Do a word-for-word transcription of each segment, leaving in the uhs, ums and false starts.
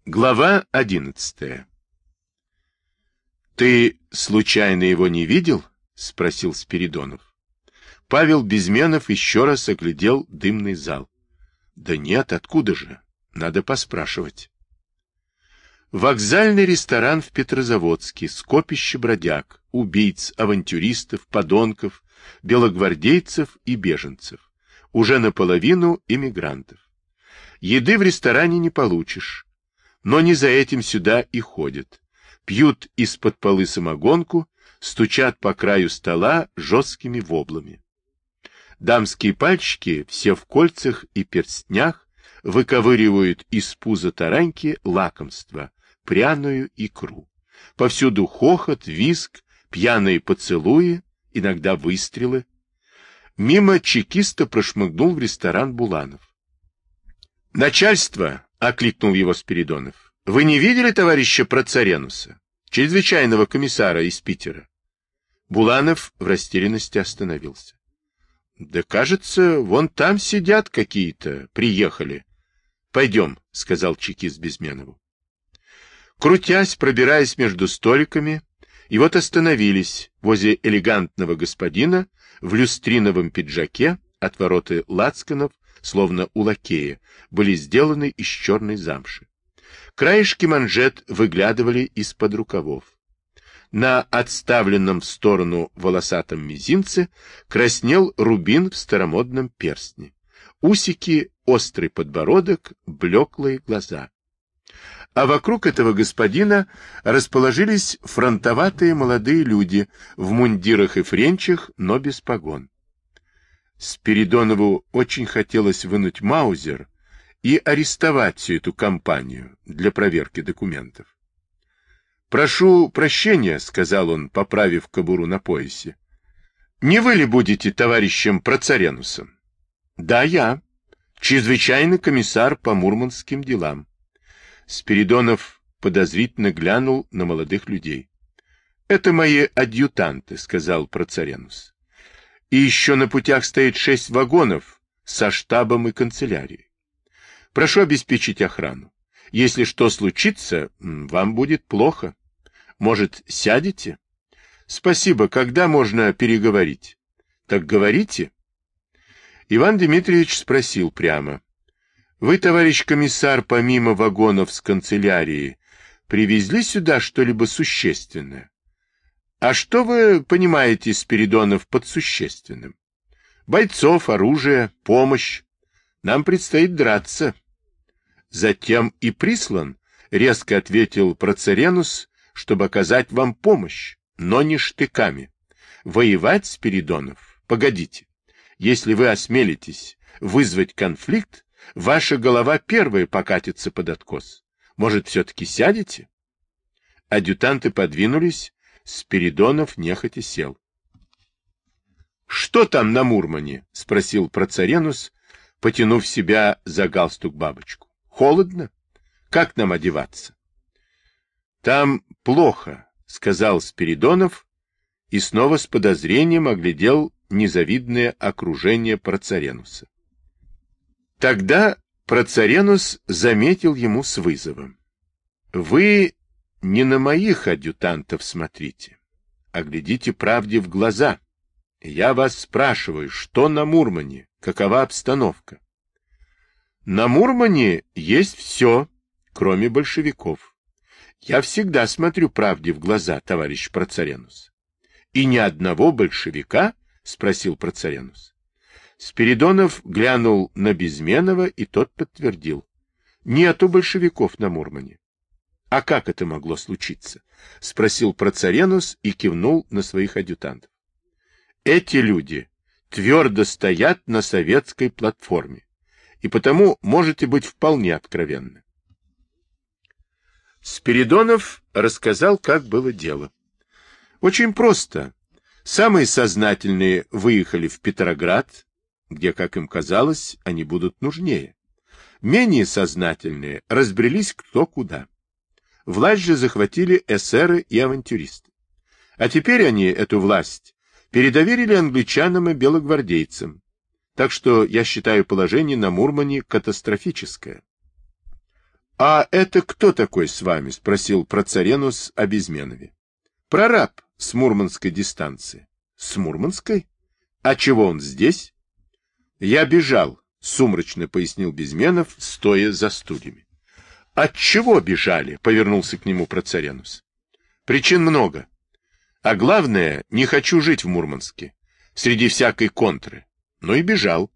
Глава одиннадцатая. «Ты случайно его не видел?» — спросил Спиридонов. Павел Безменов еще раз оглядел дымный зал. «Да нет, откуда же? Надо поспрашивать». Вокзальный ресторан в Петрозаводске, скопище бродяг, убийц, авантюристов, подонков, белогвардейцев и беженцев. Уже наполовину иммигрантов. Еды в ресторане не получишь. Но не за этим сюда и ходят. Пьют из-под полы самогонку, стучат по краю стола жесткими воблами. Дамские пальчики, все в кольцах и перстнях, выковыривают из пуза тараньки лакомства, пряную икру. Повсюду хохот, визг, пьяные поцелуи, иногда выстрелы. Мимо чекиста прошмыгнул в ресторан Буланов. «Начальство!» — окликнул его Спиридонов. — Вы не видели товарища Процаренуса, чрезвычайного комиссара из Питера? Буланов в растерянности остановился. — Да, кажется, вон там сидят какие-то, приехали. — Пойдем, — сказал чекист Безменову. Крутясь, пробираясь между столиками, и вот остановились возле элегантного господина в люстриновом пиджаке, отвороты лацканов, словно у лакея, были сделаны из черной замши. Краешки манжет выглядывали из-под рукавов. На отставленном в сторону волосатом мизинце краснел рубин в старомодном перстне. Усики, острый подбородок, блеклые глаза. А вокруг этого господина расположились фронтоватые молодые люди в мундирах и френчах, но без погон. Спиридонову очень хотелось вынуть маузер и арестовать всю эту компанию для проверки документов. «Прошу прощения», — сказал он, поправив кобуру на поясе. «Не вы ли будете товарищем Процаренусом?» «Да, я. Чрезвычайный комиссар по мурманским делам». Спиридонов подозрительно глянул на молодых людей. «Это мои адъютанты», — сказал Процаренус. И еще на путях стоит шесть вагонов со штабом и канцелярией. Прошу обеспечить охрану. Если что случится, вам будет плохо. Может, сядете? Спасибо. Когда можно переговорить? Так говорите. Иван Дмитриевич спросил прямо. Вы, товарищ комиссар, помимо вагонов с канцелярией, привезли сюда что-либо существенное? А что вы понимаете, Спиридонов, под существенным? Бойцов, оружие, помощь. Нам предстоит драться. Затем и прислан, резко ответил Процаренус, чтобы оказать вам помощь, но не штыками. Воевать, Спиридонов, погодите. Если вы осмелитесь вызвать конфликт, ваша голова первая покатится под откос. Может, все-таки сядете? Адъютанты подвинулись. Спиридонов нехотя сел. — Что там на Мурмане? — спросил Процаренус, потянув себя за галстук бабочку. — Холодно? Как нам одеваться? — Там плохо, — сказал Спиридонов, и снова с подозрением оглядел незавидное окружение Процаренуса. Тогда Процаренус заметил ему с вызовом. — Вы не на моих адъютантов смотрите, а глядите правде в глаза. Я вас спрашиваю, что на Мурмане, какова обстановка? На Мурмане есть все, кроме большевиков. Я всегда смотрю правде в глаза, товарищ Процаренус. И ни одного большевика? Спросил Процаренус. Спиридонов глянул на Безменова, и тот подтвердил. Нету большевиков на Мурмане. — А как это могло случиться? — спросил Процаренус и кивнул на своих адъютантов. — Эти люди твердо стоят на советской платформе, и потому можете быть вполне откровенны. Спиридонов рассказал, как было дело. Очень просто. Самые сознательные выехали в Петроград, где, как им казалось, они будут нужнее. Менее сознательные разбрелись кто куда. Власть же захватили эсеры и авантюристы. А теперь они эту власть передоверили англичанам и белогвардейцам. Так что я считаю положение на Мурмане катастрофическое. — А это кто такой с вами? — спросил Процаренус о Безменове. — Прораб с Мурманской дистанции. — С Мурманской? А чего он здесь? — Я бежал, — сумрачно пояснил Безменов, стоя за стульями. — От чего бежали? — повернулся к нему Процаренус. — Причин много. А главное, не хочу жить в Мурманске, среди всякой контры. Ну и бежал.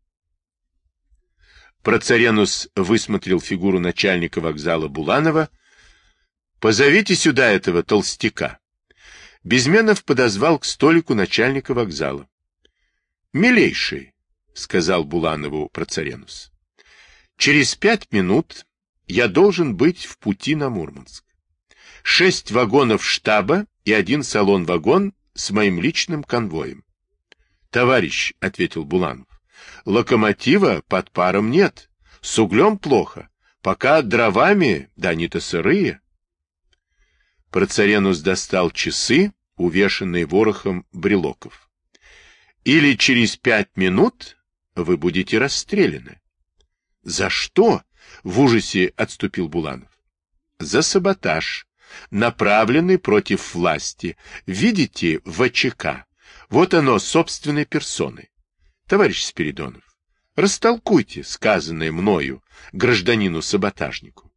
Процаренус высмотрел фигуру начальника вокзала Буланова. — Позовите сюда этого толстяка. Безменов подозвал к столику начальника вокзала. — Милейший, — сказал Буланову Процаренус, — через пять минут я должен быть в пути на Мурманск. Шесть вагонов штаба и один салон-вагон с моим личным конвоем. — Товарищ, — ответил Буланов, — локомотива под паром нет, с углем плохо, пока дровами, да они-то сырые. Процаренус достал часы, увешанные ворохом брелоков. — Или через пять минут вы будете расстреляны. — За что? — в ужасе отступил Буланов. — За саботаж, направленный против власти. Видите, ВЧК. Вот оно собственной персоной. Товарищ Спиридонов, растолкуйте сказанное мною гражданину-саботажнику.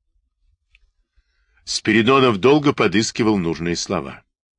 Спиридонов долго подыскивал нужные слова.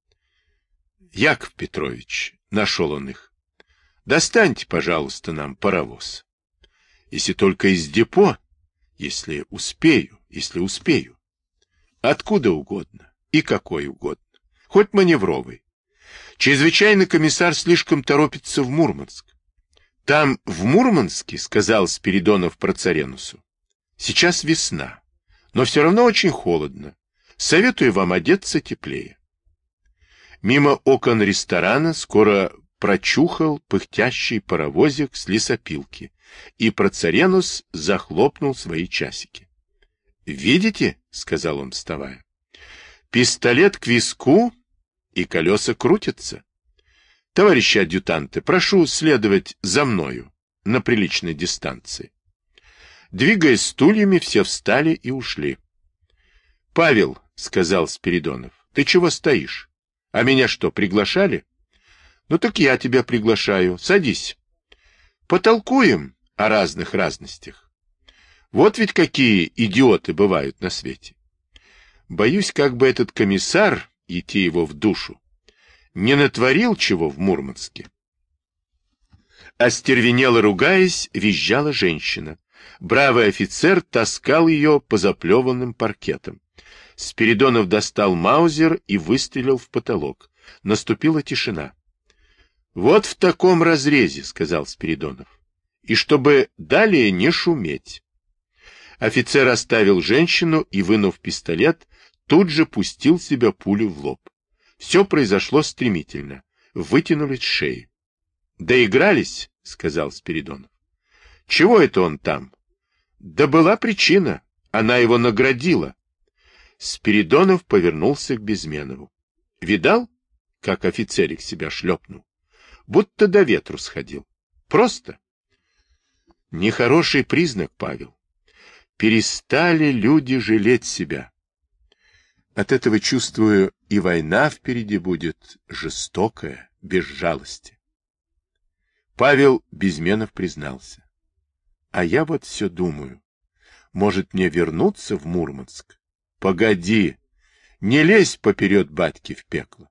— Яков Петрович, — нашел он их, — достаньте, пожалуйста, нам паровоз. Если только из депо, если успею, если успею. Откуда угодно и какой угодно, хоть маневровый. Чрезвычайный комиссар слишком торопится в Мурманск. Там, в Мурманске, — сказал Спиридонов Процаренусу, — сейчас весна, но все равно очень холодно. Советую вам одеться теплее. Мимо окон ресторана скоро прочухал пыхтящий паровозик с лесопилки, и Процаренус захлопнул свои часики. — Видите, — сказал он, вставая, — пистолет к виску, и колеса крутятся. Товарищи адъютанты, прошу следовать за мною на приличной дистанции. Двигаясь стульями, все встали и ушли. — Павел, — сказал Спиридонов, — ты чего стоишь? А меня что, приглашали? — Ну так я тебя приглашаю. Садись. Потолкуем о разных разностях. Вот ведь какие идиоты бывают на свете. Боюсь, как бы этот комиссар, идти его в душу, не натворил чего в Мурманске. Остервенело ругаясь, визжала женщина. Бравый офицер таскал ее по заплеванным паркетам. Спиридонов достал маузер и выстрелил в потолок. Наступила тишина. — Вот в таком разрезе, — сказал Спиридонов. — И чтобы далее не шуметь. Офицер оставил женщину и, вынув пистолет, тут же пустил себе пулю в лоб. Все произошло стремительно. Вытянулись шеи. — Доигрались, — сказал Спиридонов. — Чего это он там? — Да была причина. Она его наградила. Спиридонов повернулся к Безменову. — Видал, как офицерик себя шлепнул? Будто до ветру сходил. Просто. Нехороший признак, Павел. Перестали люди жалеть себя. От этого, чувствую, и война впереди будет жестокая, без жалости. Павел Безменов признался. А я вот все думаю, может мне вернуться в Мурманск? Погоди, не лезь поперед батьки в пекло.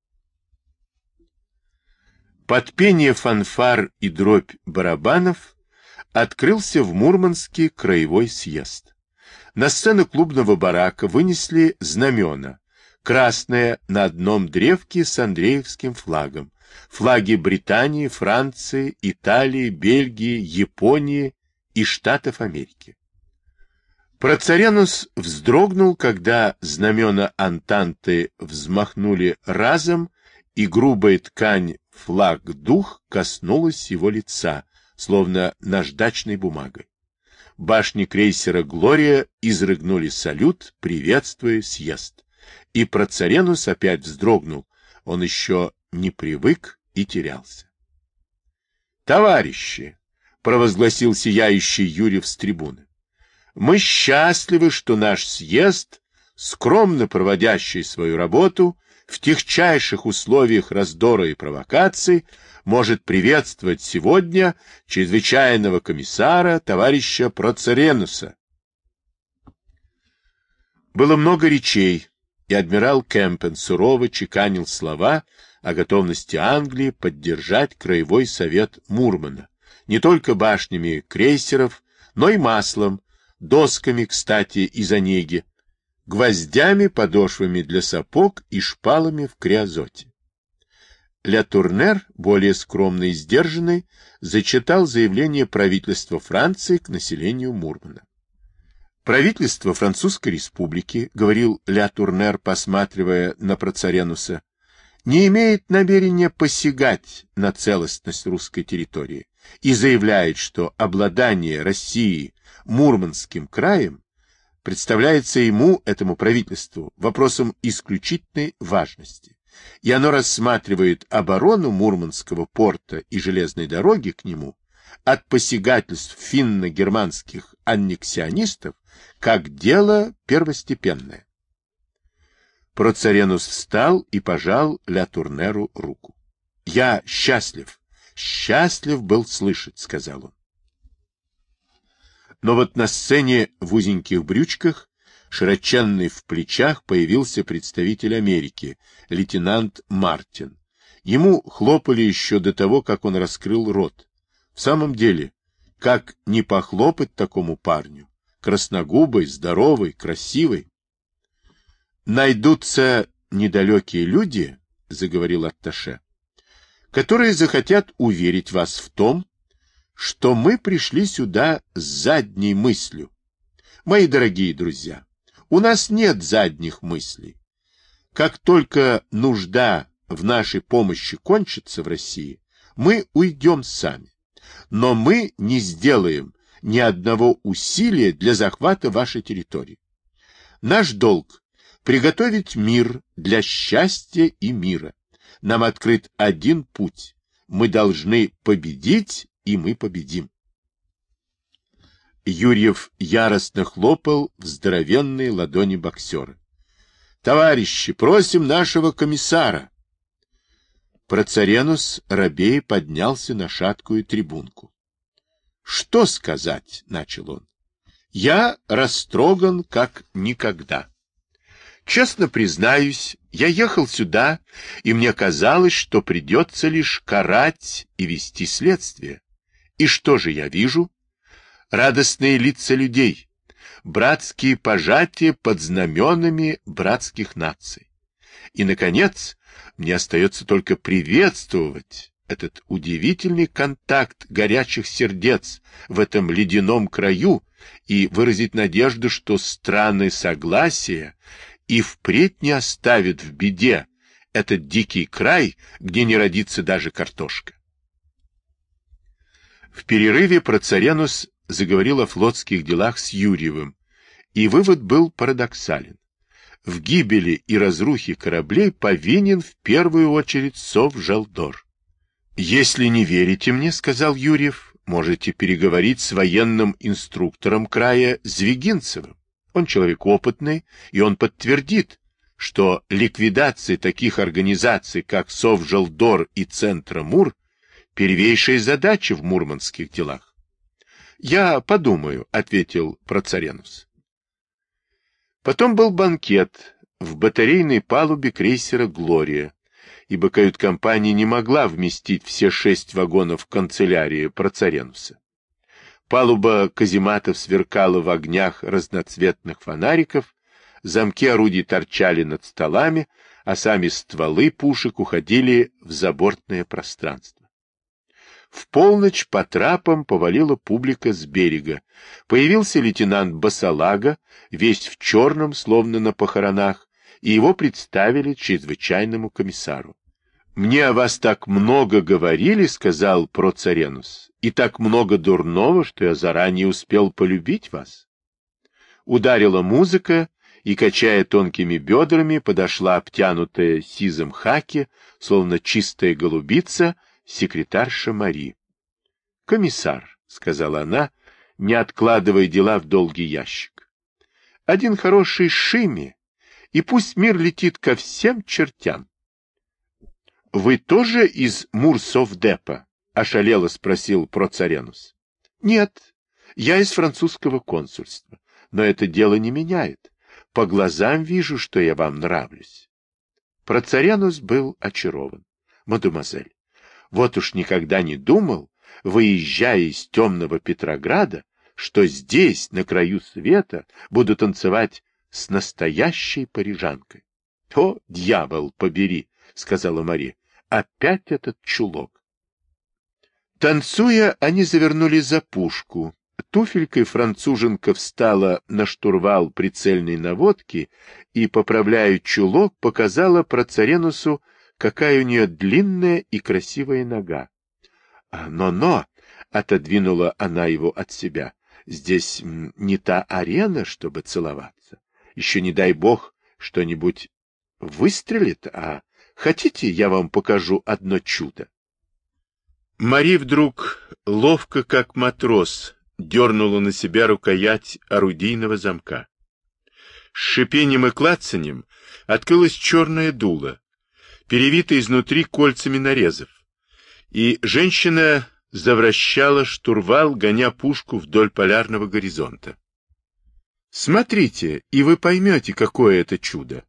Под пение фанфар и дробь барабанов открылся в Мурманске краевой съезд. На сцену клубного барака вынесли знамена. Красное на одном древке с Андреевским флагом. Флаги Британии, Франции, Италии, Бельгии, Японии и Штатов Америки. Процаренус вздрогнул, когда знамена Антанты взмахнули разом, и грубая ткань флаг-дух коснулась его лица, словно наждачной бумагой. Башни крейсера «Глория» изрыгнули салют, приветствуя съезд. И Процаренус опять вздрогнул, он еще не привык и терялся. «Товарищи!» — провозгласил сияющий Юрьев с трибуны. Мы счастливы, что наш съезд, скромно проводящий свою работу, в тягчайших условиях раздора и провокаций, может приветствовать сегодня чрезвычайного комиссара товарища Процаренуса. Было много речей, и адмирал Кемпен сурово чеканил слова о готовности Англии поддержать краевой совет Мурмана, не только башнями крейсеров, но и маслом, досками, кстати, из Онеги, гвоздями, подошвами для сапог и шпалами в криозоте. Ля Турнер, более скромный и сдержанный, зачитал заявление правительства Франции к населению Мурмана. Правительство Французской республики, говорил Ля Турнер, посматривая на Процаренуса, не имеет намерения посягать на целостность русской территории и заявляет, что обладание Россией Мурманским краем представляется ему, этому правительству, вопросом исключительной важности, и оно рассматривает оборону Мурманского порта и железной дороги к нему от посягательств финно-германских аннексионистов как дело первостепенное. Процаренус встал и пожал Ля Турнеру руку. — Я счастлив, счастлив был слышать, — сказал он. Но вот на сцене в узеньких брючках, широченный в плечах, появился представитель Америки, лейтенант Мартин. Ему хлопали еще до того, как он раскрыл рот. В самом деле, как не похлопать такому парню? Красногубый, здоровый, красивый. Найдутся недалекие люди, — заговорил атташе, — которые захотят уверить вас в том, что мы пришли сюда с задней мыслью. Мои дорогие друзья, у нас нет задних мыслей. Как только нужда в нашей помощи кончится в России, мы уйдем сами. Но мы не сделаем ни одного усилия для захвата вашей территории. Наш долг — приготовить мир для счастья и мира. Нам открыт один путь. Мы должны победить, и мы победим. Юрьев яростно хлопал в здоровенные ладони боксера. — Товарищи, просим нашего комиссара! Процаренус рабея поднялся на шаткую трибунку. — Что сказать? — начал он. — Я растроган как никогда. Честно признаюсь, я ехал сюда, и мне казалось, что придется лишь карать и вести следствие. И что же я вижу? Радостные лица людей, братские пожатия под знаменами братских наций. И, наконец, мне остается только приветствовать этот удивительный контакт горячих сердец в этом ледяном краю и выразить надежду, что страны согласия и впредь не оставят в беде этот дикий край, где не родится даже картошка. В перерыве Процаренус заговорил о флотских делах с Юрьевым, и вывод был парадоксален. В гибели и разрухе кораблей повинен в первую очередь Совжалдор. «Если не верите мне, — сказал Юрьев, — можете переговорить с военным инструктором края Звягинцевым. Он человек опытный, и он подтвердит, что ликвидация таких организаций, как Совжалдор и Центромур, первейшая задача в мурманских делах. — Я подумаю, — ответил Процаренус. Потом был банкет в батарейной палубе крейсера «Глория», ибо кают-компания не могла вместить все шесть вагонов канцелярии Процаренуса. Палуба казематов сверкала в огнях разноцветных фонариков, замки орудий торчали над столами, а сами стволы пушек уходили в забортное пространство. В полночь по трапам повалила публика с берега. Появился лейтенант Басалага, весь в черном, словно на похоронах, и его представили чрезвычайному комиссару. — Мне о вас так много говорили, — сказал Процаренус, — и так много дурного, что я заранее успел полюбить вас. Ударила музыка, и, качая тонкими бедрами, подошла обтянутая сизым хаки, словно чистая голубица, секретарша Мари. — Комиссар, — сказала она, не откладывая дела в долгий ящик. Один хороший Шими, и пусть мир летит ко всем чертям. — Вы тоже из Мурсовдепа? — ошалело спросил Процаренус. — Нет, я из французского консульства, но это дело не меняет. По глазам вижу, что я вам нравлюсь. Процаренус был очарован. — Мадемуазель, вот уж никогда не думал, выезжая из темного Петрограда, что здесь, на краю света, буду танцевать с настоящей парижанкой. — О, дьявол побери! — сказала Мари. — Опять этот чулок. Танцуя, они завернули за пушку. Туфелькой француженка встала на штурвал прицельной наводки и, поправляя чулок, показала Процаренусу, какая у нее длинная и красивая нога. «Но-но!» — отодвинула она его от себя. «Здесь не та арена, чтобы целоваться. Еще, не дай бог, что-нибудь выстрелит, а хотите, я вам покажу одно чудо?» Мари вдруг, ловко как матрос, дернула на себя рукоять орудийного замка. С шипением и клацаньем открылось черное дуло, перевито изнутри кольцами нарезов, и женщина завращала штурвал, гоня пушку вдоль полярного горизонта. Смотрите, и вы поймете, какое это чудо.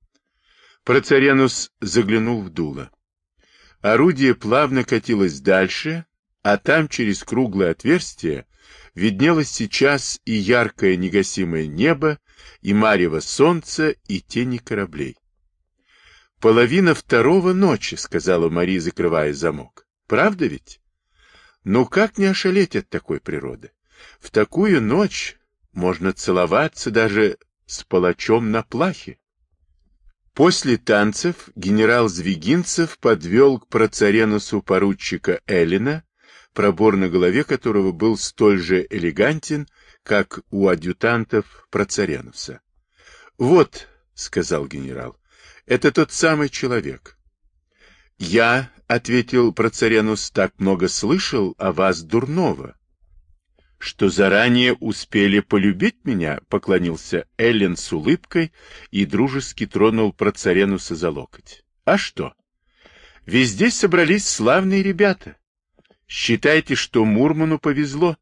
Процаренус заглянул в дуло. Орудие плавно катилось дальше, а там через круглое отверстие виднелось сейчас и яркое негасимое небо, и марево солнца, и тени кораблей. «Половина второго ночи», — сказала Мари, закрывая замок. «Правда ведь? Ну как не ошалеть от такой природы? В такую ночь можно целоваться даже с палачом на плахе». После танцев генерал Звягинцев подвел к Процаренусу поручика Эллина, пробор на голове которого был столь же элегантен, как у адъютантов Процаренуса. — Вот, — сказал генерал, — это тот самый человек. — Я, — ответил Процаренус, — так много слышал о вас дурного. — Что заранее успели полюбить меня, — поклонился Эллин с улыбкой и дружески тронул Процаренуса за локоть. — А что? Ведь здесь собрались славные ребята. Считайте, что Мурману повезло.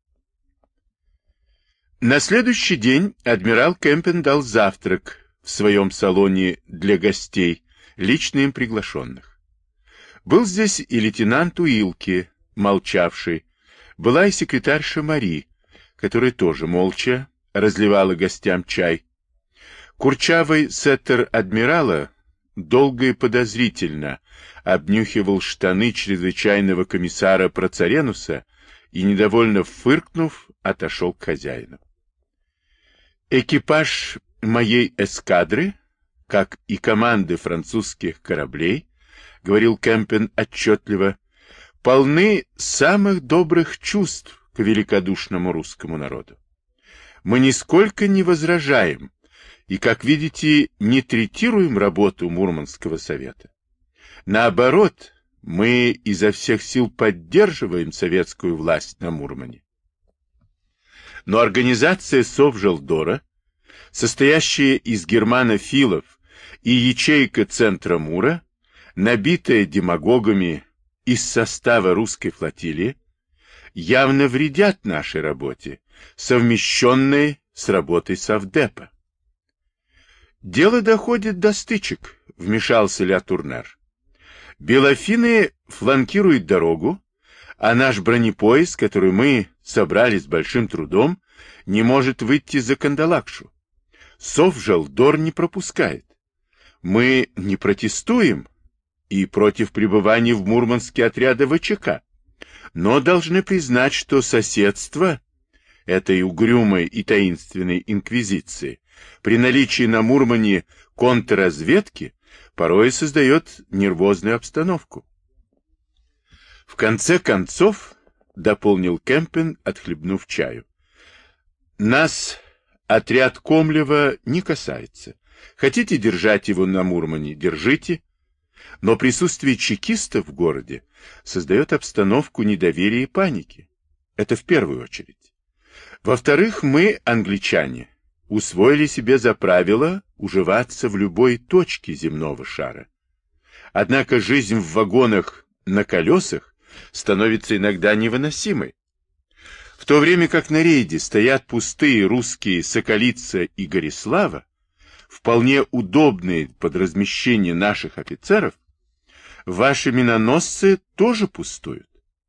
На следующий день адмирал Кемпен дал завтрак в своем салоне для гостей, лично им приглашенных. Был здесь и лейтенант Уилки, молчавший, была и секретарша Мари, которая тоже молча разливала гостям чай. Курчавый сеттер адмирала долго и подозрительно обнюхивал штаны чрезвычайного комиссара Процаренуса и, недовольно фыркнув, отошел к хозяину. Экипаж моей эскадры, как и команды французских кораблей, говорил Кемпен отчетливо, полны самых добрых чувств к великодушному русскому народу. Мы нисколько не возражаем и, как видите, не третируем работу Мурманского совета. Наоборот, мы изо всех сил поддерживаем советскую власть на Мурмане. Но организация Совжелдора, состоящая из германофилов и ячейка центра Мура, набитая демагогами из состава русской флотилии, явно вредят нашей работе, совмещенной с работой Совдепа. Дело доходит до стычек, вмешался Ля Турнер. Белофины фланкируют дорогу, а наш бронепоезд, который мы собрали с большим трудом, не может выйти за Кандалакшу. Совжелдор не пропускает. Мы не протестуем и против пребывания в Мурманске отряда ВЧК, но должны признать, что соседство этой угрюмой и таинственной инквизиции при наличии на Мурмане контрразведки порой создает нервозную обстановку. В конце концов, дополнил Кемпен, отхлебнув чаю, нас отряд Комлева не касается. Хотите держать его на Мурмане, держите. Но присутствие чекистов в городе создает обстановку недоверия и паники. Это в первую очередь. Во-вторых, мы, англичане, усвоили себе за правило уживаться в любой точке земного шара. Однако жизнь в вагонах на колесах становится иногда невыносимой. В то время как на рейде стоят пустые русские Соколица и Горислава, вполне удобные под размещение наших офицеров, ваши миноносцы тоже пустуют.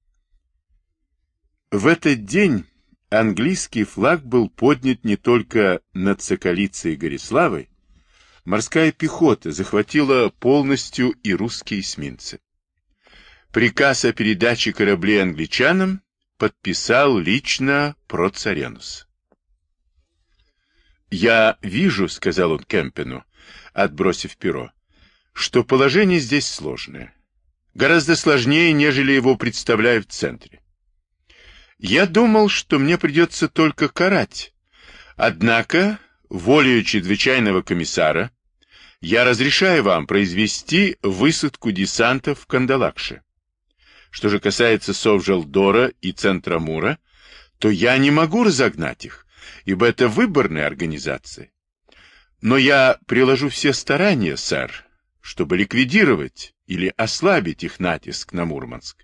В этот день английский флаг был поднят не только над Соколицей и Гориславой, морская пехота захватила полностью и русские эсминцы. Приказ о передаче кораблей англичанам подписал лично Процаренус. «Я вижу, — сказал он Кемпену, отбросив перо, — что положение здесь сложное. Гораздо сложнее, нежели его представляют в центре. Я думал, что мне придется только карать. Однако, волею чрезвычайного комиссара, я разрешаю вам произвести высадку десанта в Кандалакше. Что же касается Совжалдора и Центрамура, то я не могу разогнать их, ибо это выборные организации. Но я приложу все старания, сэр, чтобы ликвидировать или ослабить их натиск на Мурманск.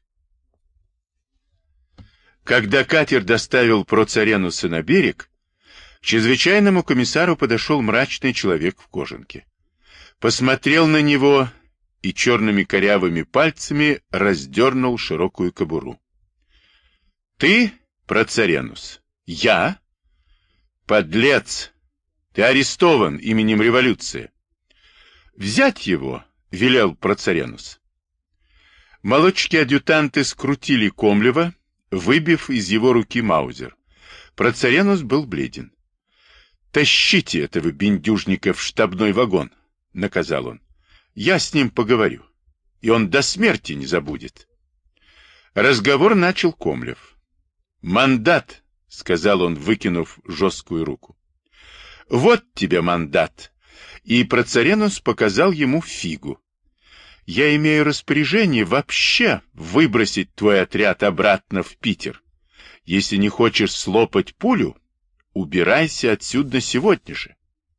Когда катер доставил Процаренуса на берег, к чрезвычайному комиссару подошел мрачный человек в кожанке. Посмотрел на него и черными корявыми пальцами раздернул широкую кобуру. — Ты, Процаренус? — Я? — Подлец! Ты арестован именем революции. — Взять его, — велел Процаренус. Молодчики-адъютанты скрутили Комлева, выбив из его руки маузер. Процаренус был бледен. — Тащите этого бендюжника в штабной вагон, — наказал он. Я с ним поговорю, и он до смерти не забудет. Разговор начал Комлев. «Мандат», — сказал он, выкинув жесткую руку. «Вот тебе мандат». И Процаренус показал ему фигу. «Я имею распоряжение вообще выбросить твой отряд обратно в Питер. Если не хочешь слопать пулю, убирайся отсюда сегодня же».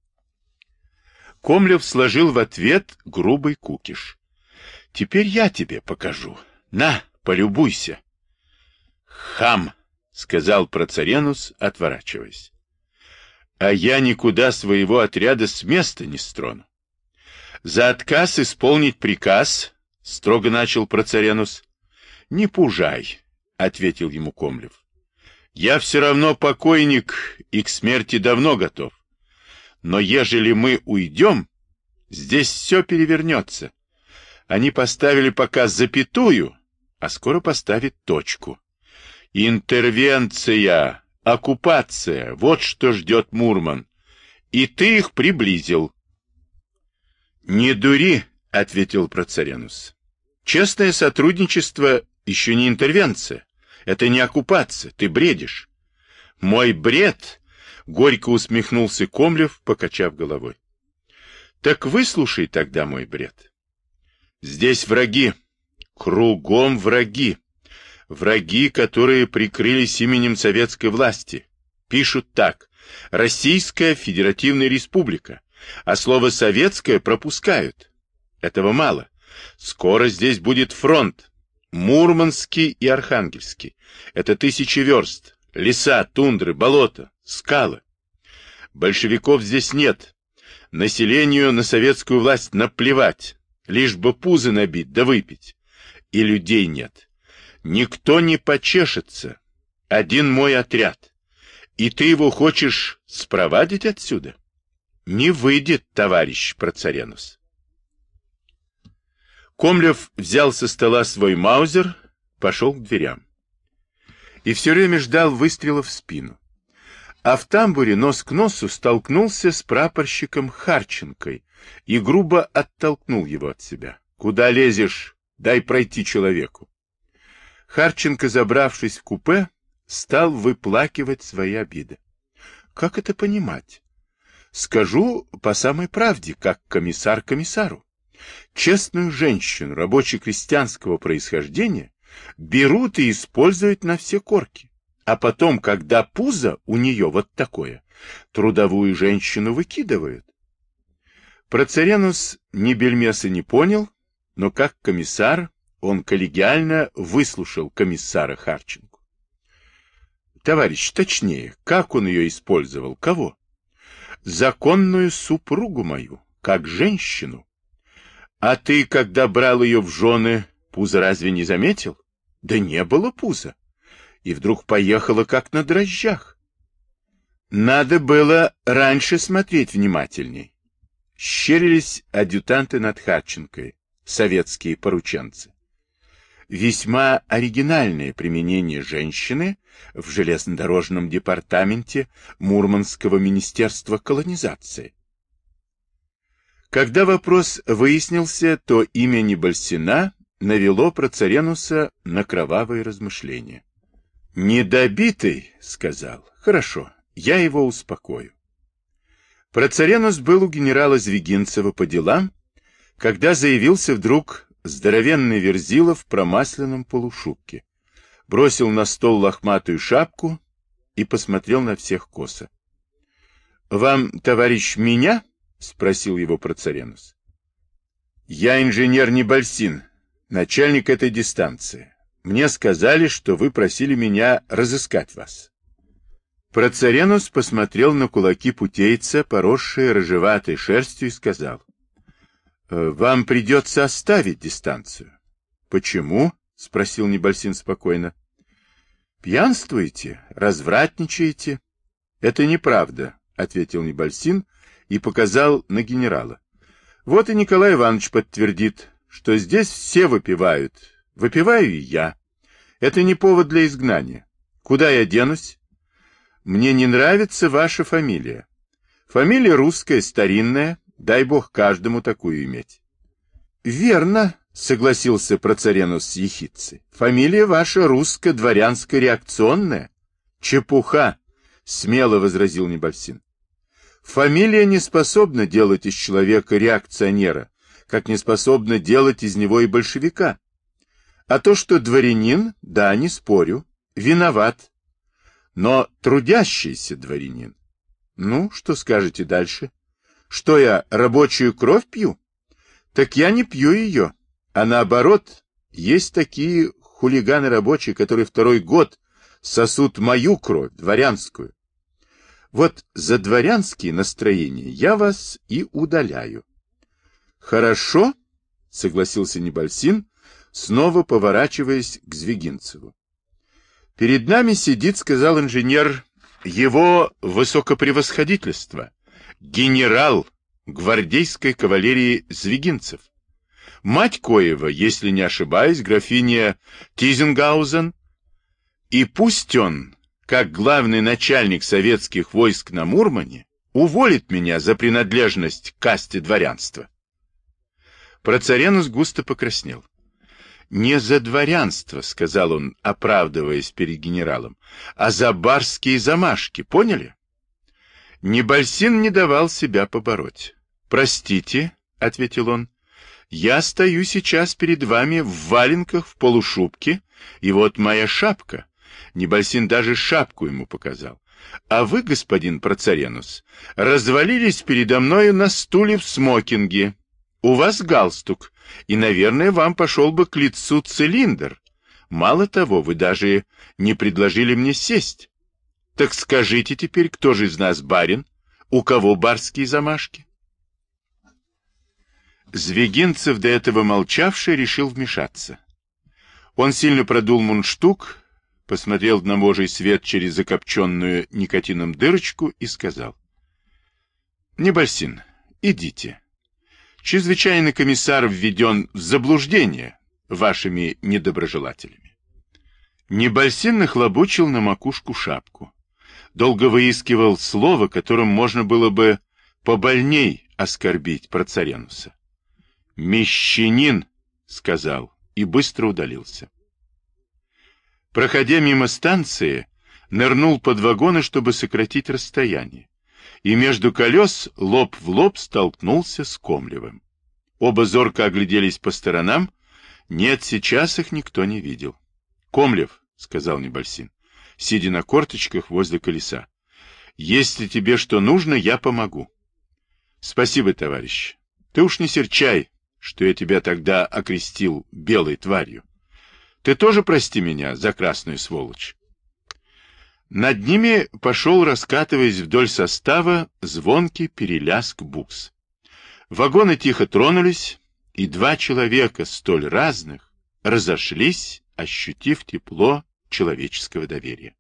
Комлев сложил в ответ грубый кукиш. — Теперь я тебе покажу. На, полюбуйся. — Хам, — сказал Процаренус, отворачиваясь. — А я никуда своего отряда с места не строну. — За отказ исполнить приказ, — строго начал Процаренус. — Не пужай, — ответил ему Комлев. — Я все равно покойник и к смерти давно готов. Но ежели мы уйдем, здесь все перевернется. Они поставили пока запятую, а скоро поставят точку. Интервенция, оккупация, вот что ждет Мурман. И ты их приблизил. — Не дури, — ответил Процаренус. — Честное сотрудничество еще не интервенция. Это не оккупация, ты бредишь. — Мой бред... Горько усмехнулся Комлев, покачав головой. — Так выслушай тогда мой бред. Здесь враги, кругом враги. Враги, которые прикрылись именем советской власти. Пишут так: Российская Федеративная Республика, а слово «советская» пропускают. Этого мало. Скоро здесь будет фронт. Мурманский и Архангельский. Это тысячи верст. Леса, тундры, болота, скалы. Большевиков здесь нет. Населению на советскую власть наплевать. Лишь бы пузы набить да выпить. И людей нет. Никто не почешется. Один мой отряд. И ты его хочешь спровадить отсюда? Не выйдет, товарищ Процаренус. Комлев взял со стола свой маузер, пошел к дверям. И все время ждал выстрела в спину. А в тамбуре нос к носу столкнулся с прапорщиком Харченкой и грубо оттолкнул его от себя. «Куда лезешь? Дай пройти человеку». Харченко, забравшись в купе, стал выплакивать свои обиды. Как это понимать? Скажу по самой правде, как комиссар комиссару. Честную женщину рабоче-крестьянского происхождения берут и используют на все корки. а потом, когда пузо у нее вот такое, трудовую женщину выкидывают. Процаренус ни бельмеса не понял, но как комиссар он коллегиально выслушал комиссара Харченко. Товарищ, точнее, как он ее использовал? Кого? Законную супругу мою, как женщину. А ты, когда брал ее в жены, пузо разве не заметил? Да не было пуза. И вдруг поехала как на дрожжах. Надо было раньше смотреть внимательней. Щерились адъютанты над Харченкой, советские порученцы. Весьма оригинальное применение женщины в железнодорожном департаменте Мурманского министерства колонизации. Когда вопрос выяснился, то имя Небольсина навело Процаренуса на кровавые размышления. «Недобитый», — сказал, — «хорошо, я его успокою». Процаренус был у генерала Звягинцева по делам, когда заявился вдруг здоровенный Верзила в промасленном полушубке, бросил на стол лохматую шапку и посмотрел на всех косо. — Вам, товарищ, меня? — спросил его Процаренус. — Я инженер Небольсин, начальник этой дистанции. Мне сказали, что вы просили меня разыскать вас. Процаренус посмотрел на кулаки путейца, поросшие рыжеватой шерстью, и сказал: — Вам придется оставить дистанцию. — Почему? — спросил Небольсин спокойно. — Пьянствуете, развратничаете. — Это неправда, — ответил Небольсин и показал на генерала. — Вот и Николай Иванович подтвердит, что здесь все выпивают. Выпиваю и я. Это не повод для изгнания. Куда я денусь? Мне не нравится ваша фамилия. Фамилия русская, старинная, дай бог каждому такую иметь. Верно, согласился Процаренус с ехидцей. Фамилия ваша русско-дворянско-реакционная. Чепуха, смело возразил Небольсин. Фамилия не способна делать из человека реакционера, как не способна делать из него и большевика. А то, что дворянин, да, не спорю, виноват. Но трудящийся дворянин. Ну, что скажете дальше? Что я, рабочую кровь пью? Так я не пью ее. А наоборот, есть такие хулиганы рабочие, которые второй год сосут мою кровь, дворянскую. Вот за дворянские настроения я вас и удаляю. Хорошо, согласился Небольсин, снова поворачиваясь к Звягинцеву. Перед нами сидит, сказал инженер, его высокопревосходительство, генерал гвардейской кавалерии Звягинцев. Мать коего, если не ошибаюсь, графиня Тизенгаузен. И пусть он, как главный начальник советских войск на Мурмане, уволит меня за принадлежность к касте дворянства. Процаренус густо покраснел. «Не за дворянство», — сказал он, оправдываясь перед генералом, — «а за барские замашки, поняли?» Небольсин не давал себя побороть. «Простите», — ответил он, — «я стою сейчас перед вами в валенках, в полушубке, и вот моя шапка». Небольсин даже шапку ему показал. «А вы, господин Процаренус, развалились передо мною на стуле в смокинге. У вас галстук, и, наверное, вам пошел бы к лицу цилиндр. Мало того, вы даже не предложили мне сесть. Так скажите теперь, кто же из нас барин? У кого барские замашки?» Звягинцев, до этого молчавший, решил вмешаться. Он сильно продул мундштук, посмотрел на божий свет через закопченную никотином дырочку и сказал: «Небольсин, идите. Чрезвычайный комиссар введен в заблуждение вашими недоброжелателями». Небольсин нахлобучил на макушку шапку. Долго выискивал слово, которым можно было бы побольней оскорбить Процаренуса. «Мещанин», — сказал, и быстро удалился. Проходя мимо станции, нырнул под вагоны, чтобы сократить расстояние, и между колес лоб в лоб столкнулся с Комлевым. Оба зорко огляделись по сторонам. Нет, сейчас их никто не видел. — Комлев, — сказал Небольсин, — сидя на корточках возле колеса. Если тебе что нужно, я помогу. Спасибо, товарищ. Ты уж не серчай, что я тебя тогда окрестил белой тварью. Ты тоже прости меня за красную сволочь. Над ними пошел, раскатываясь вдоль состава, звонкий переляск букс. Вагоны тихо тронулись, и два человека столь разных разошлись, ощутив тепло человеческого доверия.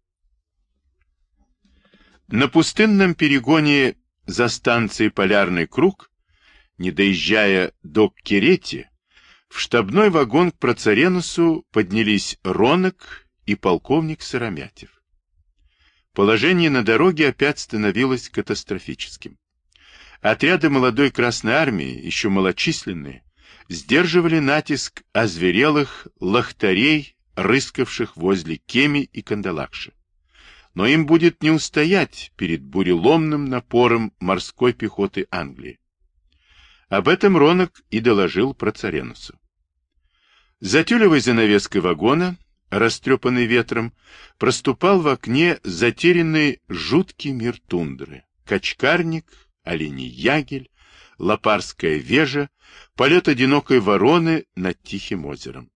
На пустынном перегоне за станцией Полярный круг, не доезжая до Керети, в штабной вагон к Процаренусу поднялись Ронок и полковник Сыромятев. Положение на дороге опять становилось катастрофическим. Отряды молодой Красной Армии, еще малочисленные, сдерживали натиск озверелых лохтарей, рыскавших возле Кеми и Кандалакши. Но им будет не устоять перед буреломным напором морской пехоты Англии. Об этом Ронок и доложил Процаренусу. За тюлевой занавеской вагона, растрепанный ветром, проступал в окне затерянный жуткий мир тундры. Качкарник, оленей ягель, Лопарская вежа, полет одинокой вороны над Тихим озером.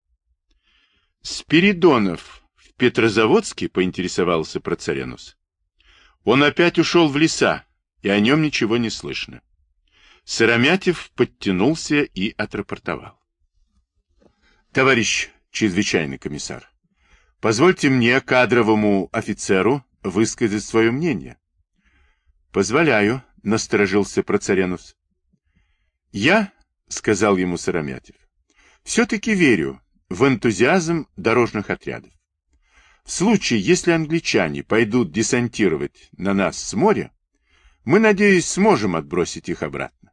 Спиридонов в Петрозаводске, поинтересовался Процаренус. Он опять ушел в леса, и о нем ничего не слышно. Сыромятев подтянулся и отрапортовал. Товарищ чрезвычайный комиссар, позвольте мне, кадровому офицеру, высказать свое мнение. Позволяю, насторожился Процаренус. Я, сказал ему Сыромятев, все-таки верю в энтузиазм дорожных отрядов. В случае, если англичане пойдут десантировать на нас с моря, мы, надеюсь, сможем отбросить их обратно.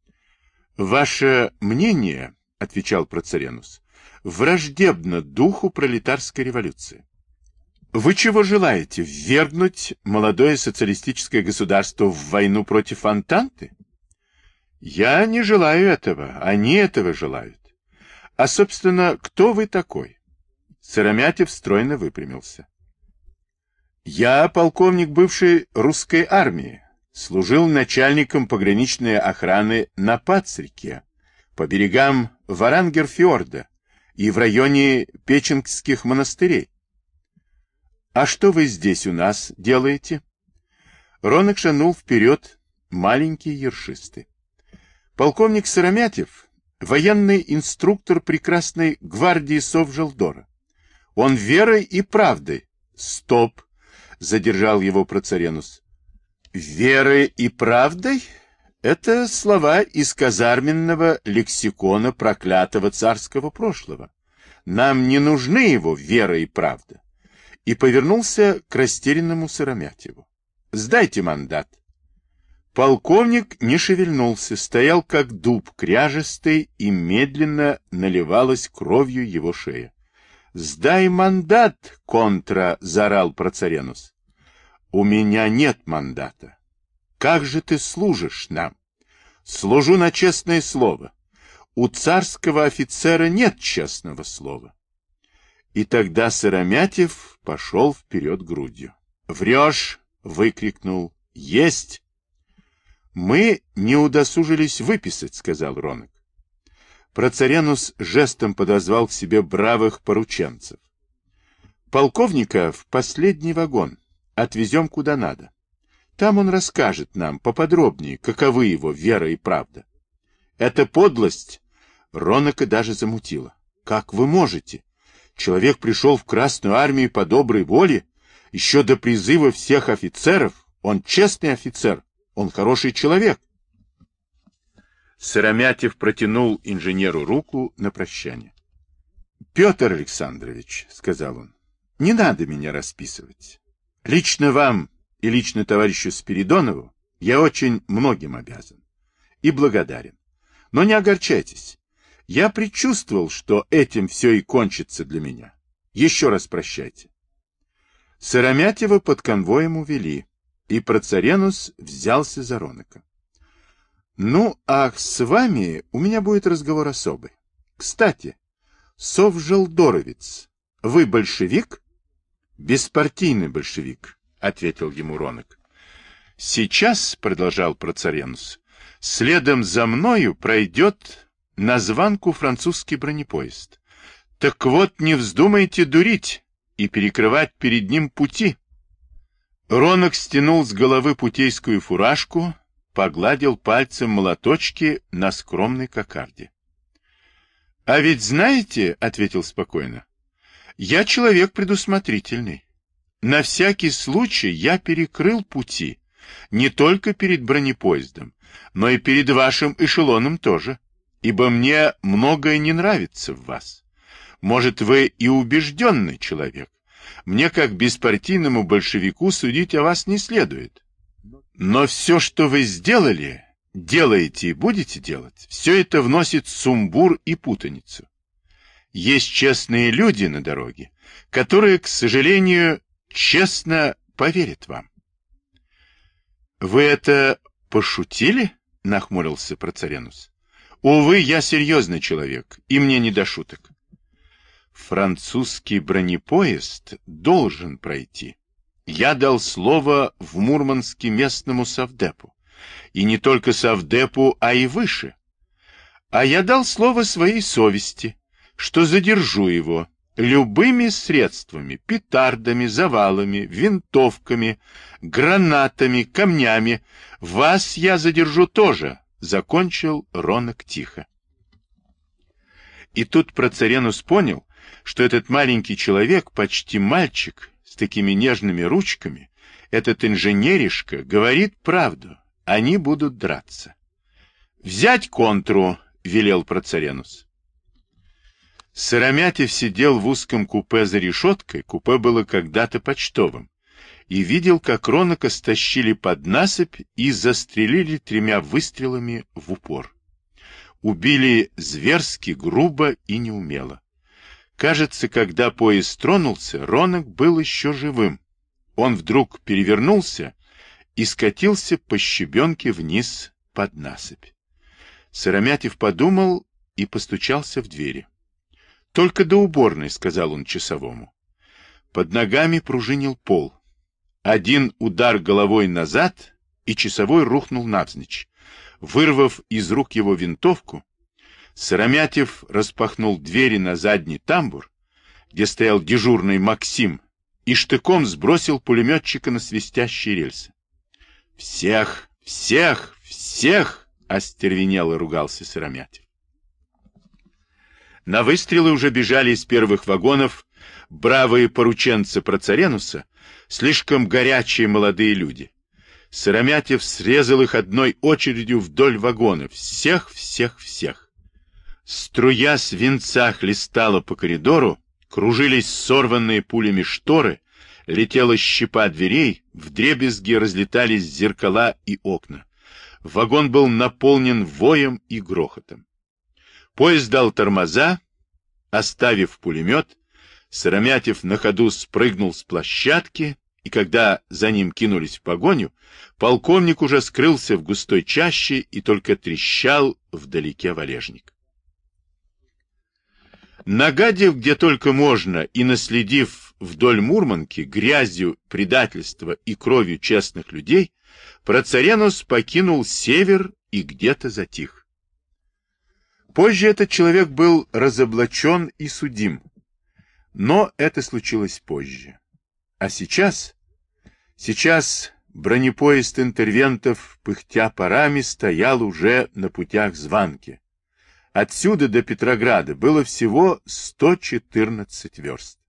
Ваше мнение, отвечал Процаренус, враждебно духу пролетарской революции. Вы чего желаете, ввергнуть молодое социалистическое государство в войну против Антанты? Я не желаю этого, они этого желают. А, собственно, кто вы такой? Сыромятев стройно выпрямился. Я полковник бывшей русской армии, служил начальником пограничной охраны на Пацреке, по берегам Варангерфьорда и в районе Печенгских монастырей. А что вы здесь у нас делаете? Ронок шагнул вперед, маленький ершистый. Полковник Сыромятев, военный инструктор прекрасной гвардии Совжелдора. Он верой и правдой. Стоп, задержал его Процаренус. Верой и правдой? Это слова из казарменного лексикона проклятого царского прошлого. Нам не нужны его вера и правда. И повернулся к растерянному Сыромятеву. Сдайте мандат. Полковник не шевельнулся, стоял как дуб кряжестый, и медленно наливалась кровью его шея. «Сдай мандат, контра!» — заорал Процаренус. «У меня нет мандата. Как же ты служишь нам?» «Служу на честное слово. У царского офицера нет честного слова». И тогда Сыромятев пошел вперед грудью. «Врешь!» — выкрикнул. «Есть!» «Мы не удосужились выписать», — сказал Ронок. Процаренус жестом подозвал к себе бравых порученцев. «Полковника в последний вагон. Отвезем куда надо. Там он расскажет нам поподробнее, каковы его вера и правда. Эта подлость Ронока даже замутила. Как вы можете? Человек пришел в Красную армию по доброй воле, еще до призыва всех офицеров. Он честный офицер, он хороший человек». Сыромятев протянул инженеру руку на прощание. — Петр Александрович, — сказал он, — не надо меня расписывать. Лично вам и лично товарищу Спиридонову я очень многим обязан и благодарен. Но не огорчайтесь. Я предчувствовал, что этим все и кончится для меня. Еще раз прощайте. Сыромятева под конвоем увели, и Процаренус взялся за Ронока. Ну, а с вами у меня будет разговор особый. Кстати, Совжелдоровец, вы большевик? Беспартийный большевик, — ответил ему Ронок. Сейчас, — продолжал Процаренус, — следом за мною пройдет на Званку французский бронепоезд. Так вот, не вздумайте дурить и перекрывать перед ним пути. Ронок стянул с головы путейскую фуражку, погладил пальцем молоточки на скромной кокарде. — А ведь знаете, — ответил спокойно, — я человек предусмотрительный. На всякий случай я перекрыл пути не только перед бронепоездом, но и перед вашим эшелоном тоже, ибо мне многое не нравится в вас. Может, вы и убежденный человек. Мне, как беспартийному большевику, судить о вас не следует. Но все, что вы сделали, делаете и будете делать, все это вносит сумбур и путаницу. Есть честные люди на дороге, которые, к сожалению, честно поверят вам. — Вы это пошутили? — нахмурился Процаренус. — Увы, я серьезный человек, и мне не до шуток. Французский бронепоезд должен пройти. Я дал слово в Мурманске местному совдепу. И не только совдепу, а и выше. А я дал слово своей совести, что задержу его любыми средствами, петардами, завалами, винтовками, гранатами, камнями. Вас я задержу тоже, — закончил Ронок тихо. И тут Процаренус понял, что этот маленький человек, почти мальчик, с такими нежными ручками, этот инженеришка, говорит правду. Они будут драться. — Взять контру, — велел Процаренус. Сыромятев сидел в узком купе за решеткой, купе было когда-то почтовым, и видел, как Ронока стащили под насыпь и застрелили тремя выстрелами в упор. Убили зверски, грубо и неумело. Кажется, когда поезд тронулся, Ронок был еще живым. Он вдруг перевернулся и скатился по щебенке вниз под насыпь. Сыромятев подумал и постучался в двери. — Только до уборной, — сказал он часовому. Под ногами пружинил пол. Один удар головой назад, и часовой рухнул навзничь. Вырвав из рук его винтовку, Сыромятев распахнул двери на задний тамбур, где стоял дежурный Максим, и штыком сбросил пулеметчика на свистящие рельсы. — Всех, всех, всех! — остервенело ругался Сыромятев. На выстрелы уже бежали из первых вагонов бравые порученцы Процаренуса, слишком горячие молодые люди. Сыромятев срезал их одной очередью вдоль вагонов. Всех, всех, всех. Струя свинца хлестала по коридору, кружились сорванные пулями шторы, летела щепа дверей, вдребезги разлетались зеркала и окна. Вагон был наполнен воем и грохотом. Поезд дал тормоза, оставив пулемет, Сыромятев на ходу спрыгнул с площадки, и когда за ним кинулись в погоню, полковник уже скрылся в густой чаще и только трещал вдалеке валежник. Нагадив где только можно и наследив вдоль Мурманки грязью предательства и кровью честных людей, Процаренус покинул север и где-то затих. Позже этот человек был разоблачен и судим, но это случилось позже. А сейчас, сейчас бронепоезд интервентов, пыхтя парами, стоял уже на путях Званки. Отсюда до Петрограда было всего сто четырнадцать верст.